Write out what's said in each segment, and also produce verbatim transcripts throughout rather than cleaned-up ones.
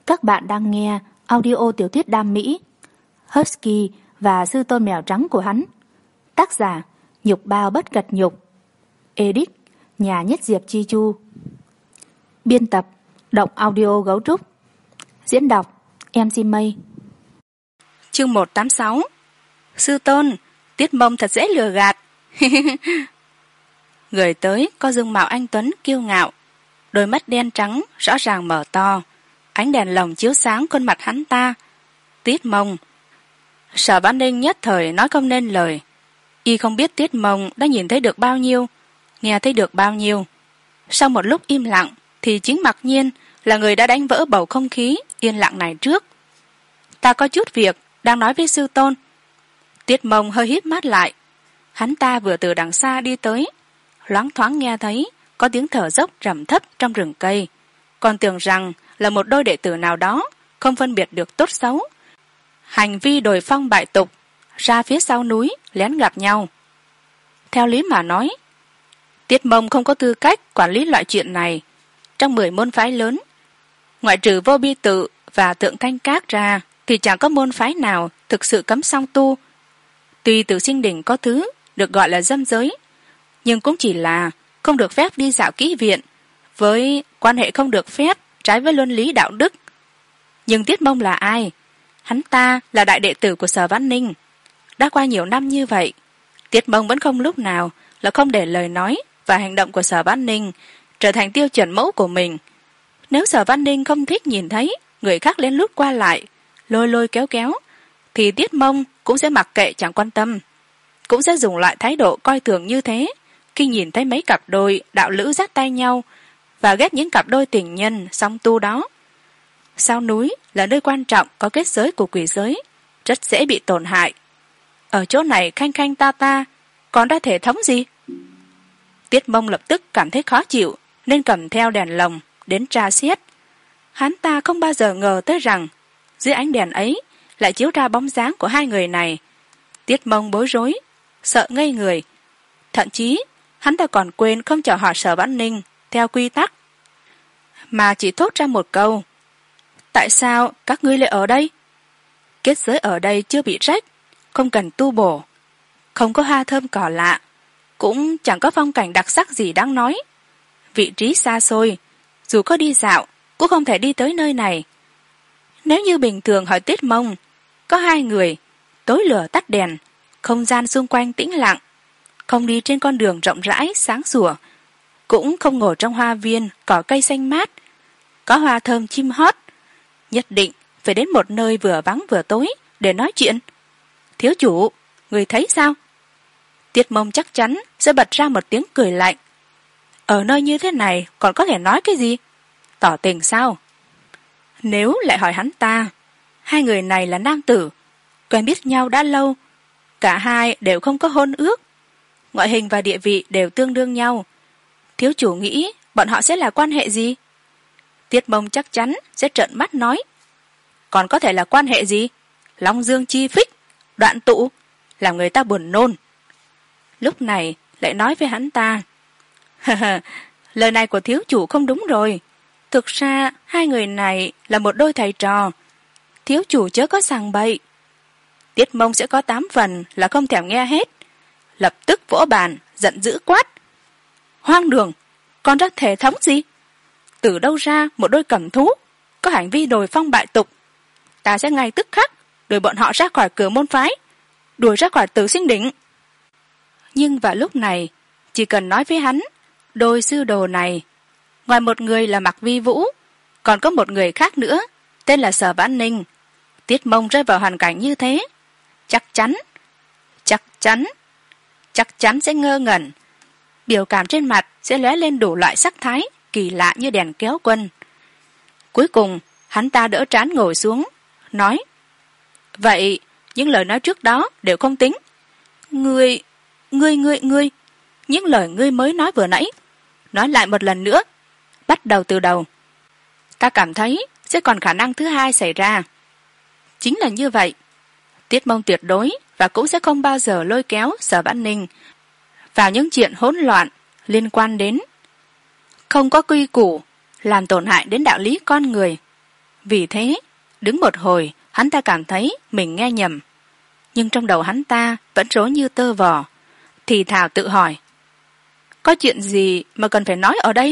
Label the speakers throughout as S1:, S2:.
S1: Các bạn đang nghe audio tiểu thuyết đam mỹ Husky và sư tôn mèo trắng của hắn. Tác giả Nhục Bao Bất Cật Nhục. Edit Nhà Nhất Diệp Chi Chu. Biên tập Động Audio Gấu Trúc. Diễn đọc em xê Mây.
S2: Chương một trăm tám mươi sáu. Sư tôn, Tiết Mông thật dễ lừa gạt. Người tới có dung mạo anh tuấn kiêu ngạo, đôi mắt đen trắng rõ ràng mở to, ánh đèn lồng chiếu sáng khuôn mặt hắn ta. Tiết Mông. Sở Vãn Ninh nhất thời nói không nên lời. Y không biết Tiết Mông đã nhìn thấy được bao nhiêu, nghe thấy được bao nhiêu. Sau một lúc im lặng thì chính Mặc Nhiên là người đã đánh vỡ bầu không khí yên lặng này trước. Ta có chút việc đang nói với sư tôn. Tiết Mông hơi híp mắt lại. Hắn ta vừa từ đằng xa đi tới, loáng thoáng nghe thấy có tiếng thở dốc trầm thấp trong rừng cây, còn tưởng rằng là một đôi đệ tử nào đó không phân biệt được tốt xấu, hành vi đồi phong bại tục, ra phía sau núi lén gặp nhau. Theo lý mà nói, Tiết Mông không có tư cách quản lý loại chuyện này. Trong mười môn phái lớn, ngoại trừ Vô Bi Tự và Tượng Thanh Các ra thì chẳng có môn phái nào thực sự cấm song tu. Tuy Tử Sinh Đỉnh có thứ được gọi là dâm giới, nhưng cũng chỉ là không được phép đi dạo kỹ viện, với quan hệ không được phép trái với luân lý đạo đức. Nhưng Tiết Mông là ai? Hắn ta là đại đệ tử của Sở Vãn Ninh. Đã qua nhiều năm như vậy, Tiết Mông vẫn không lúc nào là không để lời nói và hành động của Sở Vãn Ninh trở thành tiêu chuẩn mẫu của mình. Nếu Sở Vãn Ninh không thích nhìn thấy người khác lén lút qua lại, lôi lôi kéo kéo, thì Tiết Mông cũng sẽ mặc kệ chẳng quan tâm, cũng sẽ dùng loại thái độ coi thường như thế khi nhìn thấy mấy cặp đôi đạo lữ dắt tay nhau, và ghét những cặp đôi tình nhân song tu đó. Sao núi là nơi quan trọng có kết giới của quỷ giới, rất dễ bị tổn hại. Ở chỗ này khanh khanh ta ta còn đã thể thống gì? Tiết Mông lập tức cảm thấy khó chịu, nên cầm theo đèn lồng đến tra xét. Hắn ta không bao giờ ngờ tới rằng dưới ánh đèn ấy lại chiếu ra bóng dáng của hai người này. Tiết Mông bối rối, sợ ngây người. Thậm chí hắn ta còn quên không chào hỏi Sở Vãn Ninh theo quy tắc, mà chỉ thốt ra một câu: tại sao các ngươi lại ở đây? Kết giới ở đây chưa bị rách, không cần tu bổ, không có hoa thơm cỏ lạ, cũng chẳng có phong cảnh đặc sắc gì đáng nói. Vị trí xa xôi, dù có đi dạo cũng không thể đi tới nơi này. Nếu như bình thường hỏi Tiết Mông, có hai người, tối lửa tắt đèn, không gian xung quanh tĩnh lặng, không đi trên con đường rộng rãi sáng sủa, cũng không ngồi trong hoa viên cỏ cây xanh mát, có hoa thơm chim hót, nhất định phải đến một nơi vừa vắng vừa tối để nói chuyện. Thiếu chủ, người thấy sao? Tiết Mông chắc chắn sẽ bật ra một tiếng cười lạnh. Ở nơi như thế này còn có thể nói cái gì? Tỏ tình sao? Nếu lại hỏi hắn ta, hai người này là nam tử, quen biết nhau đã lâu, cả hai đều không có hôn ước, ngoại hình và địa vị đều tương đương nhau, thiếu chủ nghĩ bọn họ sẽ là quan hệ gì? Tiết Mông chắc chắn sẽ trợn mắt nói, còn có thể là quan hệ gì? Long dương chi phích, đoạn tụ, làm người ta buồn nôn. Lúc này lại nói với hắn ta, lời này của thiếu chủ không đúng rồi. Thực ra hai người này là một đôi thầy trò, thiếu chủ chớ có sằng bậy. Tiết Mông sẽ có tám phần là không thèm nghe hết, lập tức vỗ bàn giận dữ quát, hoang đường, con rất thể thống gì? Từ đâu ra một đôi cẩm thú có hành vi đồi phong bại tục? Ta sẽ ngay tức khắc đuổi bọn họ ra khỏi cửa môn phái, đuổi ra khỏi Tử Sinh Đỉnh. Nhưng vào lúc này, chỉ cần nói với hắn, đôi sư đồ này, ngoài một người là Mạc Vi Vũ, còn có một người khác nữa tên là Sở Vãn Ninh. Tiết Mông rơi vào hoàn cảnh như thế, chắc chắn chắc chắn chắc chắn sẽ ngơ ngẩn, biểu cảm trên mặt sẽ lóe lên đủ loại sắc thái kỳ lạ như đèn kéo quân. Cuối cùng hắn ta đỡ trán ngồi xuống, nói, vậy những lời nói trước đó đều không tính. Ngươi ngươi ngươi ngươi những lời ngươi mới nói vừa nãy, nói lại một lần nữa, bắt đầu từ đầu. Ta cảm thấy sẽ còn khả năng thứ hai xảy ra. Chính là như vậy, Tiết Mông tuyệt đối và cũng sẽ không bao giờ lôi kéo Sở Vãn Ninh vào những chuyện hỗn loạn liên quan đến không có quy củ, làm tổn hại đến đạo lý con người. Vì thế đứng một hồi hắn ta cảm thấy mình nghe nhầm, nhưng trong đầu hắn ta vẫn rối như tơ vò, thì thào tự hỏi: có chuyện gì mà cần phải nói ở đây?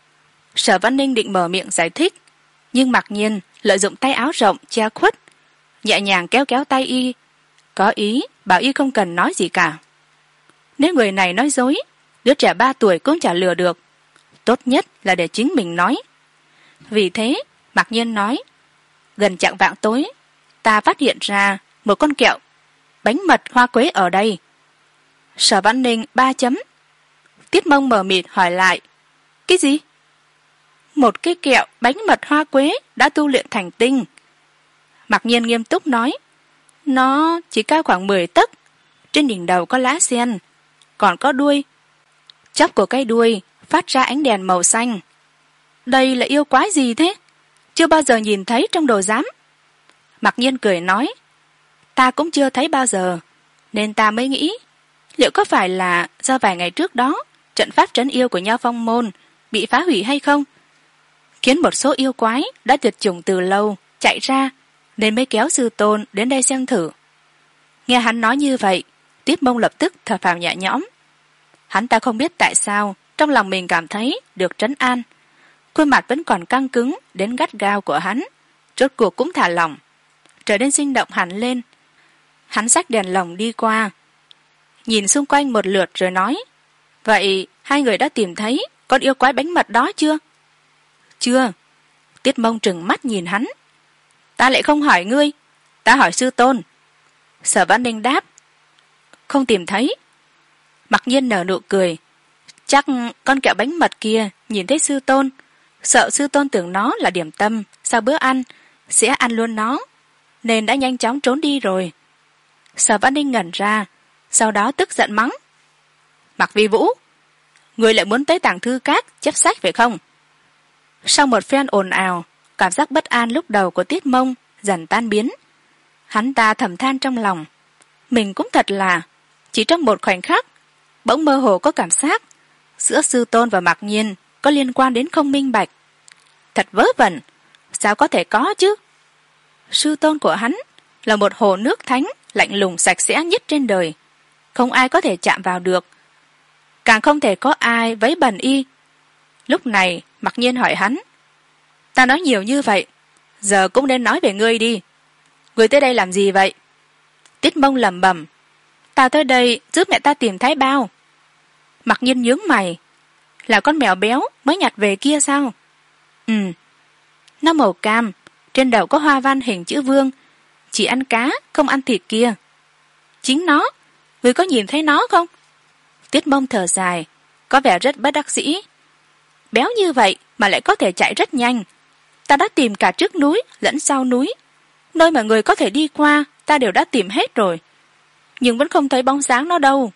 S2: Sở Văn Ninh định mở miệng giải thích, nhưng mặc nhiên lợi dụng tay áo rộng che khuất, nhẹ nhàng kéo kéo tay y, có ý bảo y không cần nói gì cả. Nếu người này nói dối, đứa trẻ ba tuổi cũng chả lừa được, tốt nhất là để chính mình nói. Vì thế mặc nhiên nói: gần chạng vạng tối ta phát hiện ra một con kẹo bánh mật hoa quế ở đây. Sở Văn Ninh ba chấm. Tiết Mông mờ mịt hỏi lại: cái gì? Một cái kẹo bánh mật hoa quế đã tu luyện thành tinh. Mặc nhiên nghiêm túc nói: nó chỉ cao khoảng mười tấc, trên đỉnh đầu có lá sen, còn có đuôi. Chóp của cây đuôi phát ra ánh đèn màu xanh. Đây là yêu quái gì thế? Chưa bao giờ nhìn thấy trong đồ giám. Mặc nhiên cười nói: ta cũng chưa thấy bao giờ, nên ta mới nghĩ liệu có phải là do vài ngày trước đó trận pháp trấn yêu của Nho Phong môn bị phá hủy hay không, khiến một số yêu quái đã tuyệt chủng từ lâu chạy ra, nên mới kéo sư tôn đến đây xem thử. Nghe hắn nói như vậy, Tiết Mông lập tức thở phào nhẹ nhõm. Hắn ta không biết tại sao trong lòng mình cảm thấy được trấn an. Khuôn mặt vẫn còn căng cứng đến gắt gao của hắn rốt cuộc cũng thả lỏng, trở nên sinh động hẳn lên. Hắn xách đèn lồng đi qua, nhìn xung quanh một lượt rồi nói: vậy hai người đã tìm thấy con yêu quái bánh mật đó chưa? Chưa. Tiết Mông trừng mắt nhìn hắn: ta lại không hỏi ngươi, ta hỏi sư tôn. Sở Văn Ninh đáp: không tìm thấy. Mặc nhiên nở nụ cười: chắc con kẹo bánh mật kia nhìn thấy sư tôn, sợ sư tôn tưởng nó là điểm tâm sau bữa ăn sẽ ăn luôn nó, nên đã nhanh chóng trốn đi rồi. Sở Văn Ninh ngẩn ra, sau đó tức giận mắng: Mạc Vi Vũ, người lại muốn tới tàng thư các chép sách phải không? Sau một phen ồn ào, cảm giác bất an lúc đầu của Tiết Mông dần tan biến. Hắn ta thầm than trong lòng, mình cũng thật là chỉ trong một khoảnh khắc bỗng mơ hồ có cảm giác giữa sư tôn và Mạc Nhiên có liên quan đến không minh bạch. Thật vớ vẩn, sao có thể có chứ? Sư tôn của hắn là một hồ nước thánh lạnh lùng sạch sẽ nhất trên đời, không ai có thể chạm vào được, càng không thể có ai vấy bẩn y. Lúc này Mạc Nhiên hỏi hắn: ta nói nhiều như vậy, giờ cũng nên nói về ngươi đi. Ngươi tới đây làm gì vậy? Tiết Mông lẩm bẩm: ta tới đây giúp mẹ ta tìm Thái Bao. Mạc Nhiên nhướng mày: là con mèo béo mới nhặt về kia sao? Ừ, nó màu cam, trên đầu có hoa văn hình chữ vương, chỉ ăn cá không ăn thịt kia. Chính nó, ngươi có nhìn thấy nó không? Tiết Mông thở dài, có vẻ rất bất đắc dĩ. Béo như vậy mà lại có thể chạy rất nhanh, ta đã tìm cả trước núi lẫn sau núi, nơi mà người có thể đi qua ta đều đã tìm hết rồi, nhưng vẫn không thấy bóng dáng nó đâu.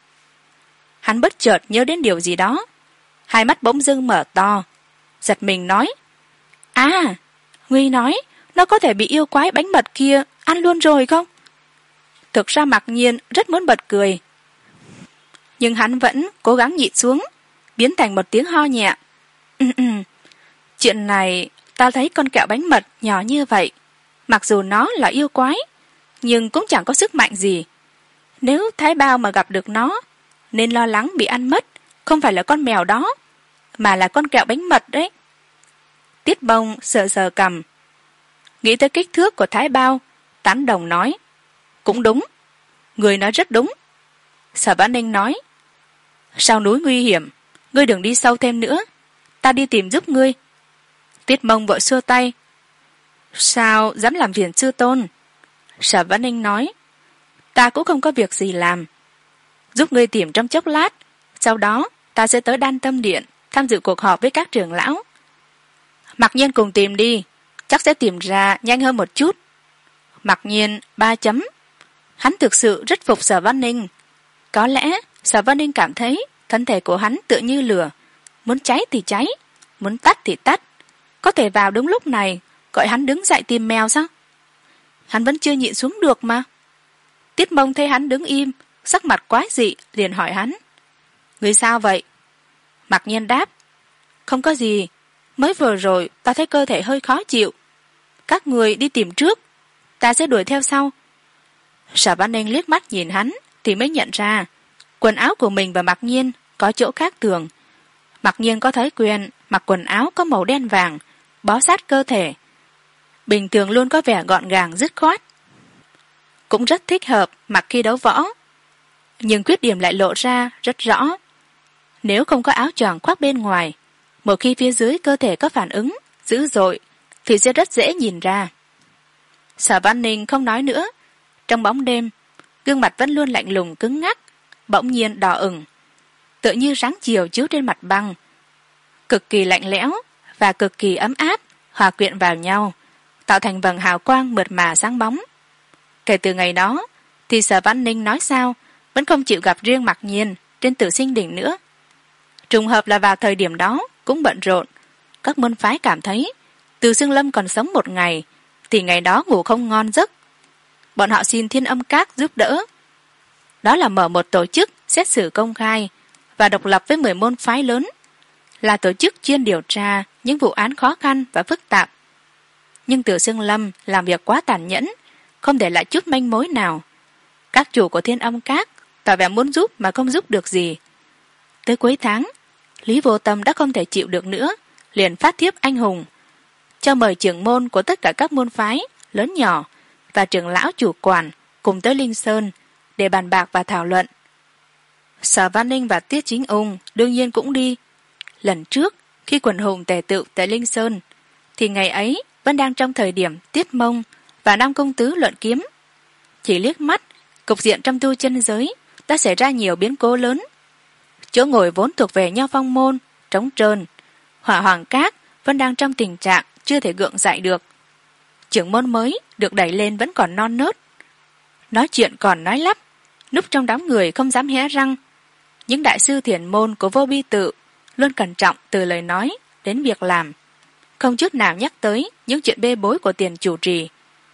S2: Hắn bất chợt nhớ đến điều gì đó, hai mắt bỗng dưng mở to, giật mình nói: à, Nguy nói nó có thể bị yêu quái bánh mật kia ăn luôn rồi không? Thực ra Mạc Nhiên rất muốn bật cười, nhưng hắn vẫn cố gắng nhịn xuống, biến thành một tiếng ho nhẹ. Chuyện này ta thấy con kẹo bánh mật nhỏ như vậy, mặc dù nó là yêu quái nhưng cũng chẳng có sức mạnh gì. Nếu Thái Bao mà gặp được nó, nên lo lắng bị ăn mất không phải là con mèo đó, mà là con kẹo bánh mật đấy. Tiết Mông sờ sờ cằm, nghĩ tới kích thước của Thái Bao, tán đồng nói: cũng đúng, người nói rất đúng. Sở Văn Ninh nói: sau núi nguy hiểm, ngươi đừng đi sâu thêm nữa, ta đi tìm giúp ngươi. Tiết Mông vội xua tay: sao dám làm phiền sư tôn? Sở Văn Ninh nói: ta cũng không có việc gì làm, giúp ngươi tìm trong chốc lát, sau đó ta sẽ tới Đan Tâm Điện tham dự cuộc họp với các trưởng lão. Mặc Nhiên cùng tìm đi, chắc sẽ tìm ra nhanh hơn một chút. Mặc Nhiên ba chấm. Hắn thực sự rất phục Sở Văn Ninh. Có lẽ Sở Văn Ninh cảm thấy thân thể của hắn tựa như lửa, muốn cháy thì cháy, muốn tắt thì tắt. Có thể vào đúng lúc này gọi hắn đứng dậy tìm mèo sao? Hắn vẫn chưa nhịn xuống được mà. Tiết Mông thấy hắn đứng im, sắc mặt quái dị, liền hỏi hắn: người sao vậy? Mặc Nhiên đáp: không có gì, mới vừa rồi ta thấy cơ thể hơi khó chịu. các người đi tìm trước, ta sẽ đuổi theo sau. Sở Văn Ninh liếc mắt nhìn hắn thì mới nhận ra quần áo của mình và Mặc Nhiên có chỗ khác thường. Mặc Nhiên có thói quen mặc quần áo có màu đen vàng bó sát cơ thể, bình thường luôn có vẻ gọn gàng dứt khoát, cũng rất thích hợp mặc khi đấu võ, nhưng khuyết điểm lại lộ ra rất rõ. Nếu không có áo choàng khoác bên ngoài, một khi phía dưới cơ thể có phản ứng dữ dội thì sẽ rất dễ nhìn ra. Sở Văn Ninh không nói nữa. Trong bóng đêm, gương mặt vẫn luôn lạnh lùng cứng ngắc, bỗng nhiên đỏ ửng, tựa như sáng chiều chiếu trên mặt băng, cực kỳ lạnh lẽo và cực kỳ ấm áp hòa quyện vào nhau, tạo thành vầng hào quang mượt mà sáng bóng. Kể từ ngày đó thì Sở Văn Ninh nói sao vẫn không chịu gặp riêng Mặc Nhiên trên Tử Sinh Đỉnh nữa. Trùng hợp là vào thời điểm đó cũng bận rộn, các môn phái cảm thấy Từ Xương Lâm còn sống một ngày thì ngày đó ngủ không ngon giấc. Bọn họ xin Thiên Âm Các giúp đỡ, đó là mở một tổ chức xét xử công khai và độc lập với mười môn phái lớn, là tổ chức chuyên điều tra những vụ án khó khăn và phức tạp. Nhưng Từ Xương Lâm làm việc quá tàn nhẫn, không để lại chút manh mối nào. Các chủ của Thiên Âm Các tỏ vẻ muốn giúp mà không giúp được gì. Tới cuối tháng, Lý Vô Tâm đã không thể chịu được nữa, liền phát thiếp anh hùng cho mời trưởng môn của tất cả các môn phái lớn nhỏ và trưởng lão chủ quản cùng tới Linh Sơn để bàn bạc và thảo luận. Sở Văn Ninh và Tiết Chính Ung đương nhiên cũng đi. Lần trước khi quần hùng tề tựu tại Linh Sơn thì ngày ấy vẫn đang trong thời điểm Tiết Mông và Nam Công Tứ luận kiếm. Chỉ liếc mắt, cục diện trong tu chân giới đã xảy ra nhiều biến cố lớn. Chỗ ngồi vốn thuộc về Nho Phong môn trống trơn, Hỏa Hoàng Các vẫn đang trong tình trạng chưa thể gượng dậy được. Trưởng môn mới được đẩy lên vẫn còn non nớt, nói chuyện còn nói lắp, núp trong đám người không dám hé răng. Những đại sư thiền môn của Vô Bi Tự luôn cẩn trọng từ lời nói đến việc làm, không chút nào nhắc tới những chuyện bê bối của tiền chủ trì.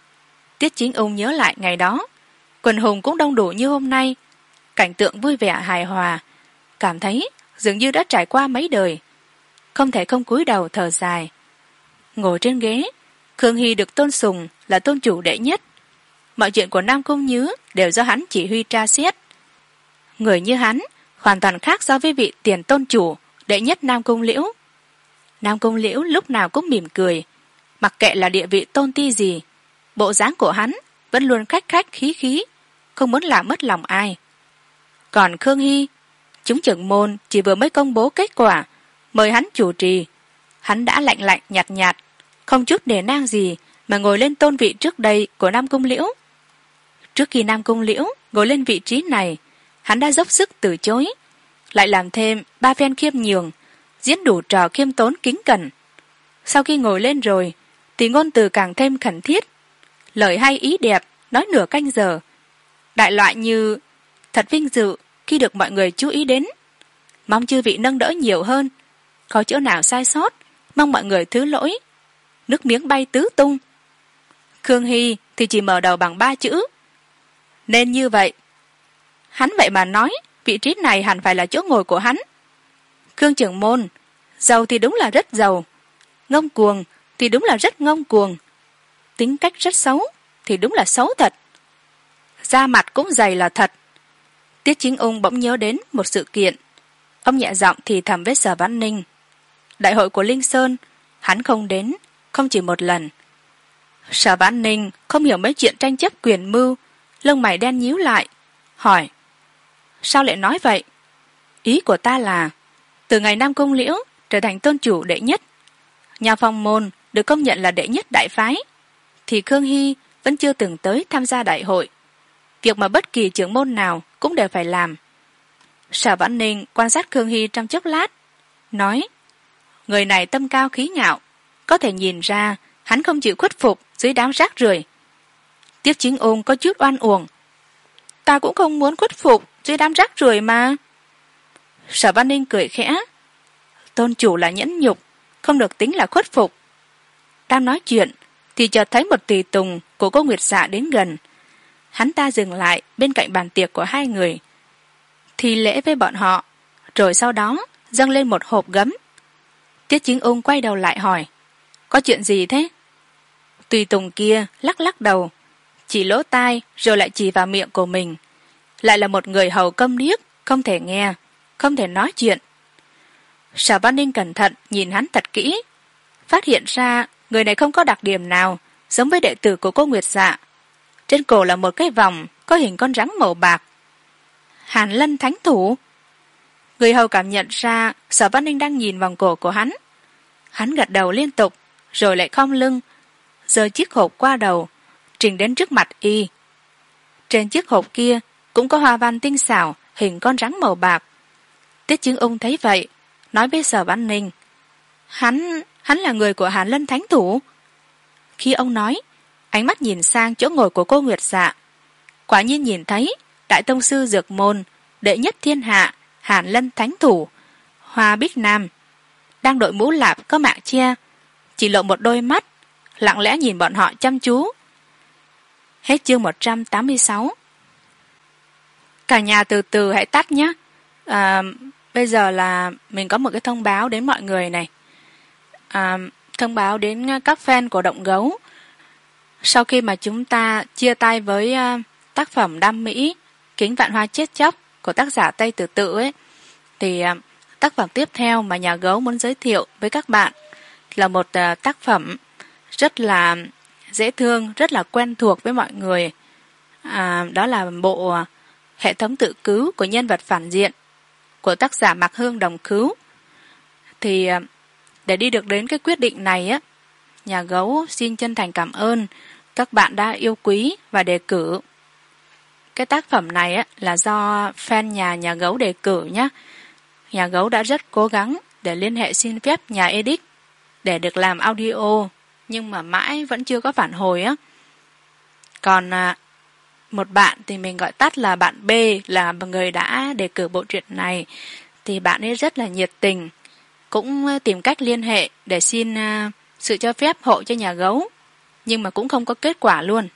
S2: Tiết Chính Ung nhớ lại ngày đó, quần hùng cũng đông đủ như hôm nay, cảnh tượng vui vẻ hài hòa, cảm thấy dường như đã trải qua mấy đời, không thể không cúi đầu thở dài. Ngồi trên ghế, Khương Hy được tôn sùng là tôn chủ đệ nhất. Mọi chuyện của Nam Cung Nhứ đều do hắn chỉ huy tra xét. Người như hắn hoàn toàn khác so với vị tiền tôn chủ đệ nhất Nam Cung Liễu. Nam Cung Liễu lúc nào cũng mỉm cười, mặc kệ là địa vị tôn ti gì, bộ dáng của hắn vẫn luôn khách khách khí khí, không muốn làm mất lòng ai. Còn Khương Hy, chúng trưởng môn chỉ vừa mới công bố kết quả mời hắn chủ trì, hắn đã lạnh lạnh nhạt nhạt, không chút nể nang gì mà ngồi lên tôn vị trước đây của Nam Cung Liễu. Trước khi Nam Cung Liễu ngồi lên vị trí này, hắn đã dốc sức từ chối, lại làm thêm ba phen khiêm nhường, diễn đủ trò khiêm tốn kính cẩn. Sau khi ngồi lên rồi thì ngôn từ càng thêm khẩn thiết, lời hay ý đẹp nói nửa canh giờ, đại loại như thật vinh dự khi được mọi người chú ý đến, mong chư vị nâng đỡ nhiều hơn, có chỗ nào sai sót mong mọi người thứ lỗi, nước miếng bay tứ tung. Khương Hy thì chỉ mở đầu bằng ba chữ nên như vậy. Hắn vậy mà nói vị trí này hẳn phải là chỗ ngồi của hắn. Khương trưởng môn, giàu thì đúng là rất giàu, ngông cuồng thì đúng là rất ngông cuồng, tính cách rất xấu thì đúng là xấu thật, da mặt cũng dày là thật. Tiết Chính Ung bỗng nhớ đến một sự kiện, ông nhẹ giọng thì thầm với Sở Văn Ninh. Đại hội của Linh Sơn hắn không đến không chỉ một lần. Sở Văn Ninh không hiểu mấy chuyện tranh chấp quyền mưu, lông mày đen nhíu lại, hỏi: sao lại nói vậy? Ý của ta là từ ngày Nam Cung Liễu trở thành tôn chủ đệ nhất, Nhà Phong môn được công nhận là đệ nhất đại phái, thì Khương Hy vẫn chưa từng tới tham gia đại hội, việc mà bất kỳ trưởng môn nào cũng đều phải làm. Sở Văn Ninh quan sát Khương Hy trong chốc lát, nói: người này tâm cao khí ngạo, có thể nhìn ra hắn không chịu khuất phục dưới đám rác rưởi. Tiết Chính Ung có chút oan uổng: ta cũng không muốn khuất phục dưới đám rác rưởi mà. Sở Văn Ninh cười khẽ: tôn chủ là nhẫn nhục, không được tính là khuất phục. Đang nói chuyện thì chợt thấy một tùy tùng của cô Nguyệt Dạ đến gần. Hắn ta dừng lại bên cạnh bàn tiệc của hai người, thi lễ với bọn họ, rồi sau đó dâng lên một hộp gấm. Tiết Chính Ung quay đầu lại hỏi: có chuyện gì thế? Tùy tùng kia lắc lắc đầu, chỉ lỗ tai rồi lại chỉ vào miệng của mình. Lại là một người hầu câm điếc, không thể nghe, không thể nói chuyện. Sở Văn Ninh cẩn thận nhìn hắn thật kỹ, phát hiện ra người này không có đặc điểm nào giống với đệ tử của cô Nguyệt Dạ. Trên cổ là một cái vòng có hình con rắn màu bạc. Hàn Lân Thánh Thủ. Người hầu cảm nhận ra Sở Văn Ninh đang nhìn vòng cổ của hắn. Hắn gật đầu liên tục, rồi lại khom lưng, giơ chiếc hộp qua đầu, trình đến trước mặt y. Trên chiếc hộp kia cũng có hoa văn tinh xảo, hình con rắn màu bạc. Tiết Chứng Ung thấy vậy, nói với Sở Văn Ninh, Hắn, hắn là người của Hàn Lân Thánh Thủ. Khi ông nói, ánh mắt nhìn sang chỗ ngồi của cô Nguyệt Dạ. Quả nhiên nhìn thấy Đại Tông Sư Dược Môn, đệ nhất thiên hạ, Hàn Lân Thánh Thủ, Hoa Bích Nam, đang đội mũ lạp có mạng che, chỉ lộ một đôi mắt, lặng lẽ nhìn bọn họ chăm chú. Hết chương một trăm tám mươi sáu. Cả nhà từ từ hãy tắt nhé. À, bây giờ là mình có một cái thông báo đến mọi người này. À, thông báo đến các fan của Động Gấu. Sau khi mà chúng ta chia tay với uh, tác phẩm Đam Mỹ Kính Vạn Hoa Chết Chóc của tác giả Tây Tử Tự ấy, thì uh, tác phẩm tiếp theo mà nhà Gấu muốn giới thiệu với các bạn là một uh, tác phẩm rất là dễ thương, rất là quen thuộc với mọi người. À, đó là bộ uh, hệ thống tự cứu của nhân vật phản diện của tác giả Mạc Hương Đồng Khứu. Thì uh, để đi được đến cái quyết định này á, nhà Gấu xin chân thành cảm ơn các bạn đã yêu quý và đề cử. Cái tác phẩm này á, là do fan nhà nhà Gấu đề cử nhé. Nhà Gấu đã rất cố gắng để liên hệ xin phép nhà edit để được làm audio, nhưng mà mãi vẫn chưa có phản hồi á. Còn à, một bạn thì mình gọi tắt là bạn B, là người đã đề cử bộ truyện này, thì bạn ấy rất là nhiệt tình, cũng tìm cách liên hệ để xin uh, sự cho phép hộ cho nhà Gấu, nhưng mà cũng không có kết quả luôn.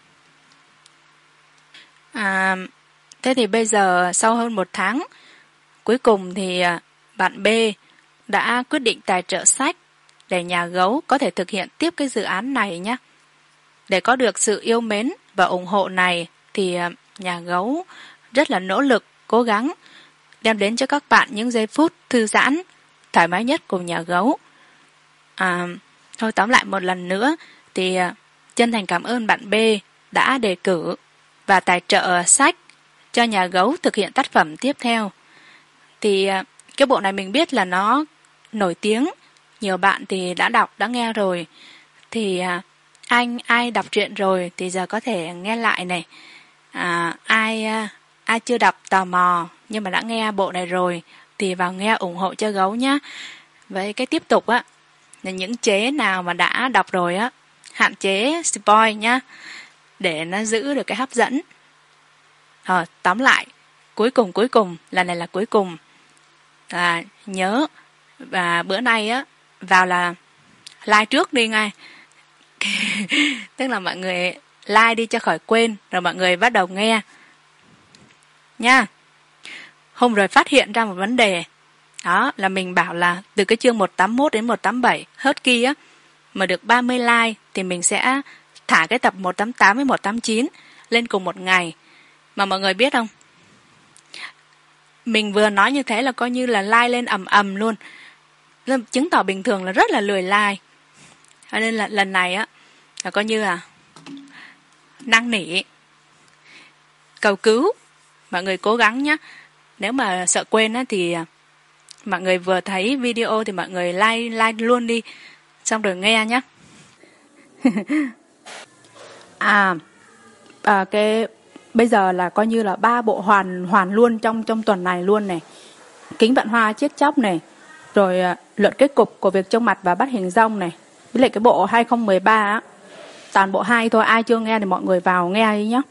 S2: À, thế thì bây giờ sau hơn một tháng, cuối cùng thì uh, bạn B đã quyết định tài trợ sách để nhà Gấu có thể thực hiện tiếp cái dự án này nhé. Để có được sự yêu mến và ủng hộ này thì uh, nhà Gấu rất là nỗ lực, cố gắng đem đến cho các bạn những giây phút thư giãn, thoải mái nhất cùng nhà Gấu. À, thôi tóm lại một lần nữa thì uh, chân thành cảm ơn bạn B đã đề cử và tài trợ sách cho nhà Gấu thực hiện tác phẩm tiếp theo. Thì uh, cái bộ này mình biết là nó nổi tiếng, nhiều bạn thì đã đọc, đã nghe rồi. Thì uh, anh ai đọc truyện rồi thì giờ có thể nghe lại này. À, ai uh, ai chưa đọc tò mò nhưng mà đã nghe bộ này rồi thì vào nghe ủng hộ cho Gấu nhá. Với cái tiếp tục á, là những chế nào mà đã đọc rồi á, hạn chế spoil nhá, để nó giữ được cái hấp dẫn. Rồi, tóm lại, cuối cùng cuối cùng, lần này là cuối cùng, à, nhớ và bữa nay á, vào là like trước đi ngay. Tức là mọi người like đi cho khỏi quên, rồi mọi người bắt đầu nghe nha. Hôm rồi phát hiện ra một vấn đề, đó là mình bảo là từ cái chương một trăm tám mươi mốt đến một trăm tám mươi bảy Husky á, mà được ba mươi like thì mình sẽ thả cái tập một trăm tám mươi tám với một trăm tám mươi chín lên cùng một ngày. Mà mọi người biết không, mình vừa nói như thế là coi như là like lên ầm ầm luôn, chứng tỏ bình thường là rất là lười like. Cho nên là lần này á là coi như là năn nỉ, cầu cứu mọi người cố gắng nhé. Nếu mà sợ quên á thì mọi người vừa thấy video thì mọi người like like luôn đi, xong rồi nghe nhé. à, à cái bây giờ là coi như là ba bộ hoàn hoàn luôn trong trong tuần này luôn này. Kính Vạn Hoa Chết Chóc này, rồi uh, Luật Kết Cục của Việc Trông Mặt và Bắt Hình Dong này, với lại cái bộ hai không một ba á, toàn bộ hai thôi. Ai chưa nghe thì mọi người vào nghe đi nhé.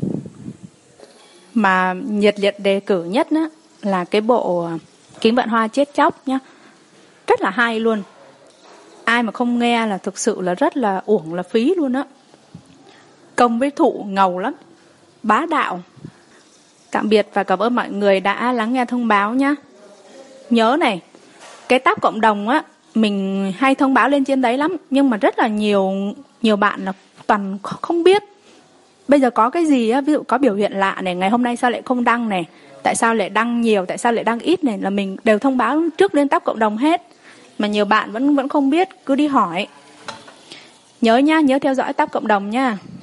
S2: Mà nhiệt liệt đề cử nhất á, là cái bộ Kính Vạn Hoa Chết Chóc nhá, rất là hay luôn. Ai mà không nghe là thực sự là rất là uổng, là phí luôn á. Công với thụ ngầu lắm, bá đạo. Tạm biệt và cảm ơn mọi người đã lắng nghe thông báo nhá. Nhớ này, cái tab cộng đồng á, mình hay thông báo lên trên đấy lắm, nhưng mà rất là nhiều
S1: nhiều bạn là toàn không biết. Bây giờ có cái gì á, ví dụ có biểu hiện lạ này, ngày hôm nay sao lại không đăng này, tại sao lại đăng nhiều, tại sao lại đăng ít này, là mình đều thông báo trước lên tab cộng đồng hết. Mà nhiều bạn vẫn vẫn không biết, cứ đi hỏi. Nhớ nha, nhớ theo dõi tab cộng đồng nha.